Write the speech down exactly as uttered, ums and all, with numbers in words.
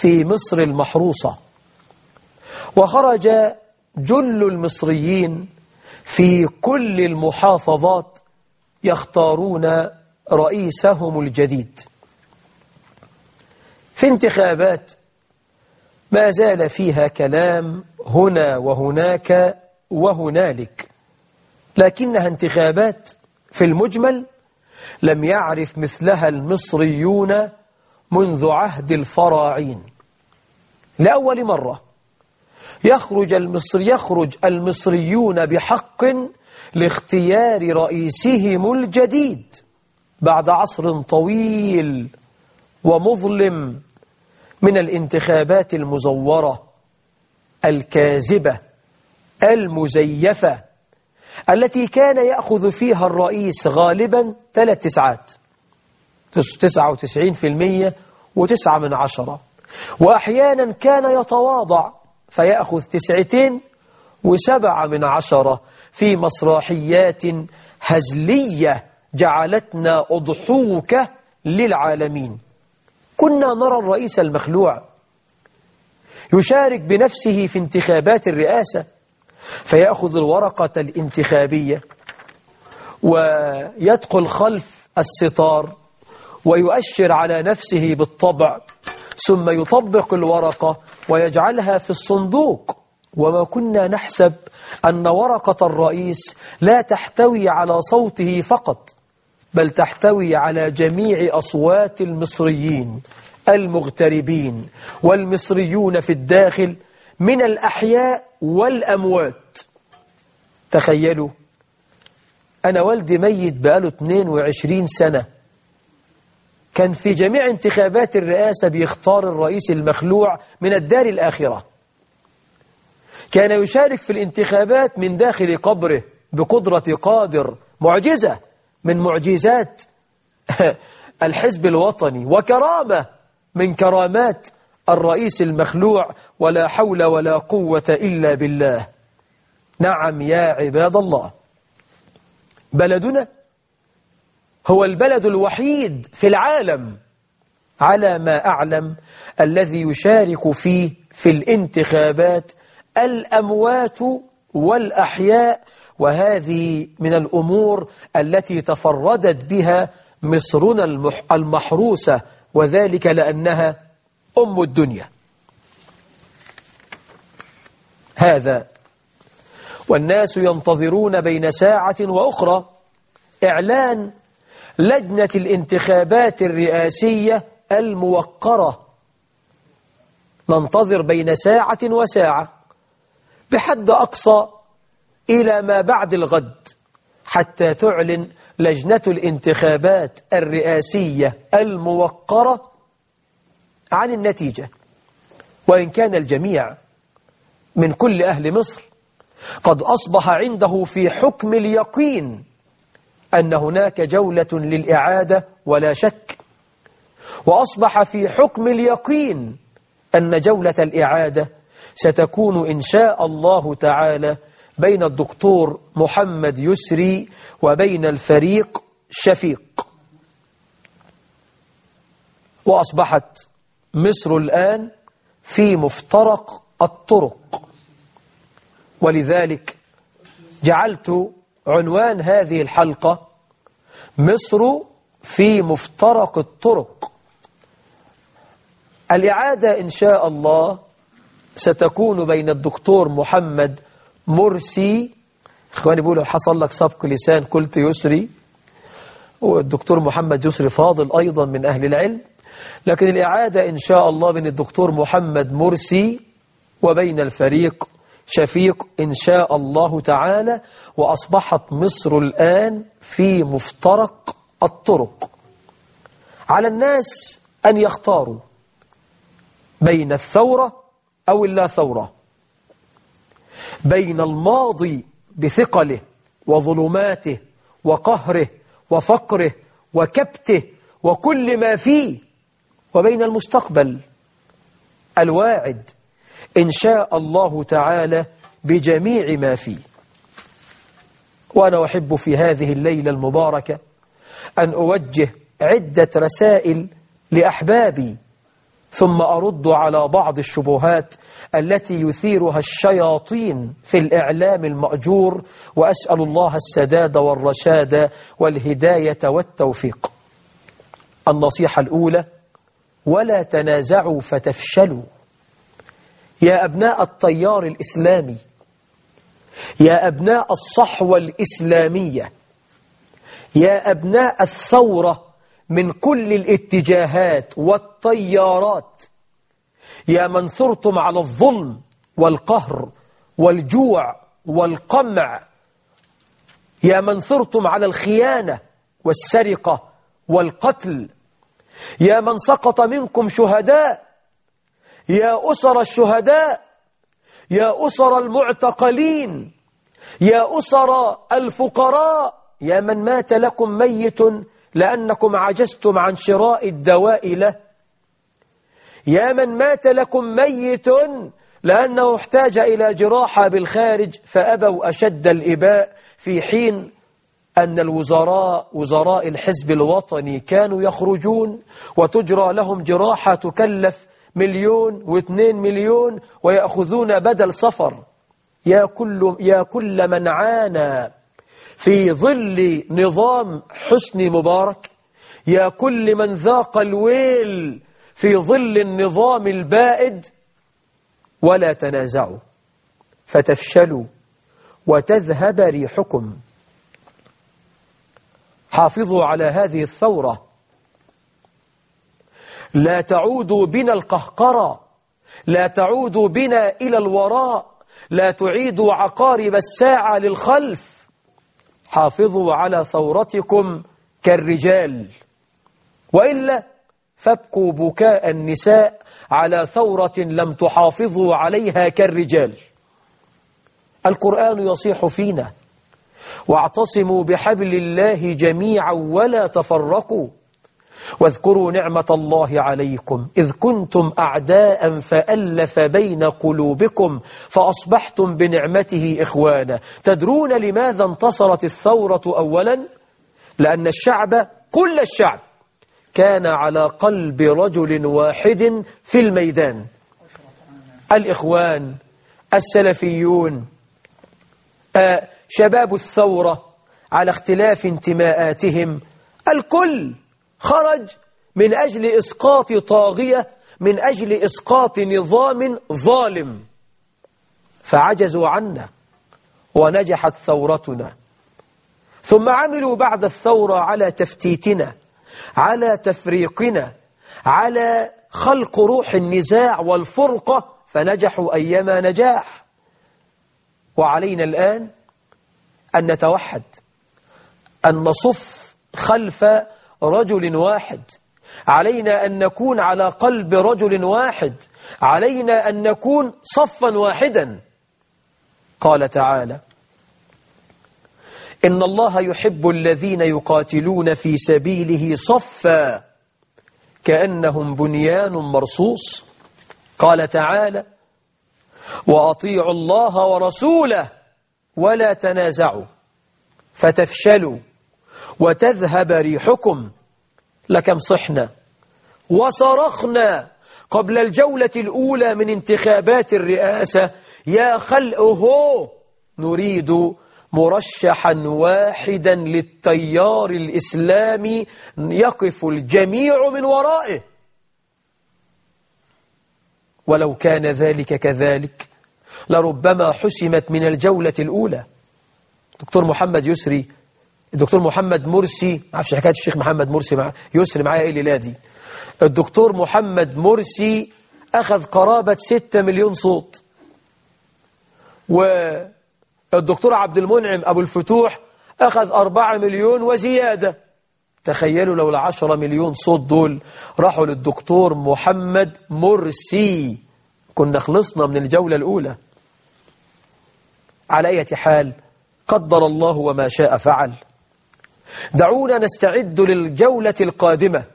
في مصر المحروسة، وخرج جل المصريين في كل المحافظات يختارون رئيسهم الجديد. في انتخابات ما زال فيها كلام هنا وهناك وهنالك، لكنها انتخابات في المجمل لم يعرف مثلها المصريون منذ عهد الفراعين. لأول مرة يخرج المصري يخرج المصريون بحق لاختيار رئيسهم الجديد بعد عصر طويل ومظلم من الانتخابات المزورة الكاذبة المزيفة التي كان يأخذ فيها الرئيس غالبا ثلاث تسعات، تسعة وتسعين في المية وتسعة من عشرة، وأحيانا كان يتواضع فيأخذ تسعتين وسبعة من عشرة في مسرحيات هزلية جعلتنا أضحوكة للعالمين. كنا نرى الرئيس المخلوع يشارك بنفسه في انتخابات الرئاسة، فيأخذ الورقة الانتخابية ويدخل خلف الستار ويؤشر على نفسه بالطبع، ثم يطبق الورقة ويجعلها في الصندوق. وما كنا نحسب أن ورقة الرئيس لا تحتوي على صوته فقط، بل تحتوي على جميع أصوات المصريين المغتربين والمصريون في الداخل من الأحياء والأموات. تخيلوا، أنا والدي ميت بقاله اثنين وعشرين سنة، كان في جميع انتخابات الرئاسة بيختار الرئيس المخلوع من الدار الآخرة. كان يشارك في الانتخابات من داخل قبره بقدرة قادر، معجزة من معجزات الحزب الوطني وكرامة من كرامات الرئيس المخلوع، ولا حول ولا قوة إلا بالله. نعم يا عباد الله، بلدنا هو البلد الوحيد في العالم على ما أعلم الذي يشارك فيه في الانتخابات الأموات والأحياء، وهذه من الأمور التي تفردت بها مصرنا المحروسة، وذلك لأنها أم الدنيا. هذا والناس ينتظرون بين ساعة وأخرى إعلان لجنة الانتخابات الرئاسية الموقرة. ننتظر بين ساعة وساعة بحد أقصى إلى ما بعد الغد حتى تعلن لجنة الانتخابات الرئاسية الموقرة عن النتيجة. وإن كان الجميع من كل أهل مصر قد أصبح عنده في حكم اليقين أن هناك جولة للإعادة ولا شك، وأصبح في حكم اليقين أن جولة الإعادة ستكون إن شاء الله تعالى بين الدكتور محمد يسري وبين الفريق شفيق. وأصبحت مصر الآن في مفترق الطرق، ولذلك جعلت عنوان هذه الحلقة مصر في مفترق الطرق. الإعادة إن شاء الله ستكون بين الدكتور محمد مرسي، إخواني بيقولوا حصل لك سبق لسان قلت يسري، والدكتور محمد يسري فاضل أيضا من أهل العلم، لكن الإعادة إن شاء الله بين الدكتور محمد مرسي وبين الفريق شفيق إن شاء الله تعالى. وأصبحت مصر الآن في مفترق الطرق. على الناس أن يختاروا بين الثورة أو اللا ثورة، بين الماضي بثقله وظلماته وقهره وفقره وكبته وكل ما فيه، وبين المستقبل الواعد إن شاء الله تعالى بجميع ما فيه. وأنا أحب في هذه الليلة المباركة أن أوجه عدة رسائل لأحبابي ثم أرد على بعض الشبهات التي يثيرها الشياطين في الإعلام المأجور، وأسأل الله السداد والرشاد والهداية والتوفيق. النصيحة الأولى: ولا تنازعوا فتفشلوا. يا أبناء التيار الإسلامي، يا أبناء الصحوة الإسلامية، يا أبناء الثورة من كل الاتجاهات والتيارات، يا من ثرتم على الظلم والقهر والجوع والقمع، يا من ثرتم على الخيانة والسرقة والقتل، يا من سقط منكم شهداء، يا أسر الشهداء، يا أسر المعتقلين، يا أسر الفقراء، يا من مات لكم ميت لأنكم عجزتم عن شراء الدواء له، يا من مات لكم ميت لأنه احتاج إلى جراحة بالخارج فأبوا أشد الإباء، في حين أن الوزراء وزراء الحزب الوطني كانوا يخرجون وتجرى لهم جراحة تكلف مليون واثنين مليون ويأخذون بدل سفر. يا كل, يا كل من عانى في ظل نظام حسني مبارك، يا كل من ذاق الويل في ظل النظام البائد، ولا تنازعوا فتفشلوا وتذهب ريحكم. حافظوا على هذه الثورة، لا تعودوا بنا القهقرة، لا تعودوا بنا إلى الوراء، لا تعيدوا عقارب الساعة للخلف. حافظوا على ثورتكم كالرجال، وإلا فابكوا بكاء النساء على ثورة لم تحافظوا عليها كالرجال. القرآن يصيح فينا: واعتصموا بحبل الله جميعا ولا تفرقوا واذكروا نعمة الله عليكم إذ كنتم أعداء فألف بين قلوبكم فأصبحتم بنعمته إخوانا. تدرون لماذا انتصرت الثورة أولا؟ لأن الشعب كل الشعب كان على قلب رجل واحد في الميدان. الإخوان، السلفيون، آه شباب الثورة على اختلاف انتماءاتهم، الكل خرج من أجل إسقاط طاغية، من أجل إسقاط نظام ظالم، فعجزوا عنا ونجحت ثورتنا. ثم عملوا بعد الثورة على تفتيتنا، على تفريقنا، على خلق روح النزاع والفرقة، فنجحوا أيما نجاح. وعلينا الآن أن نتوحد، أن نصف خلف رجل واحد، علينا أن نكون على قلب رجل واحد، علينا أن نكون صفا واحدا. قال تعالى: إن الله يحب الذين يقاتلون في سبيله صفا كأنهم بنيان مرصوص. قال تعالى: وأطيعوا الله ورسوله ولا تنازعوا فتفشلوا وتذهب ريحكم. لكم صحنا وصرخنا قبل الجولة الأولى من انتخابات الرئاسة: يا خلقه نريد مرشحا واحدا للتيار الإسلامي يقف الجميع من ورائه. ولو كان ذلك كذلك لربما حسمت من الجولة الأولى. دكتور محمد يسري، الدكتور محمد مرسي، ما عارفش حكاية الشيخ محمد مرسي مع يسري معايا ايه الليلة دي. الدكتور محمد مرسي أخذ قرابة ستة مليون صوت، والدكتور عبد المنعم أبو الفتوح أخذ أربعة مليون وزيادة. تخيلوا لو العشرة مليون صوت دول راحوا للدكتور محمد مرسي كنا خلصنا من الجولة الأولى. على أي حال، قدر الله وما شاء فعل. دعونا نستعد للجولة القادمة.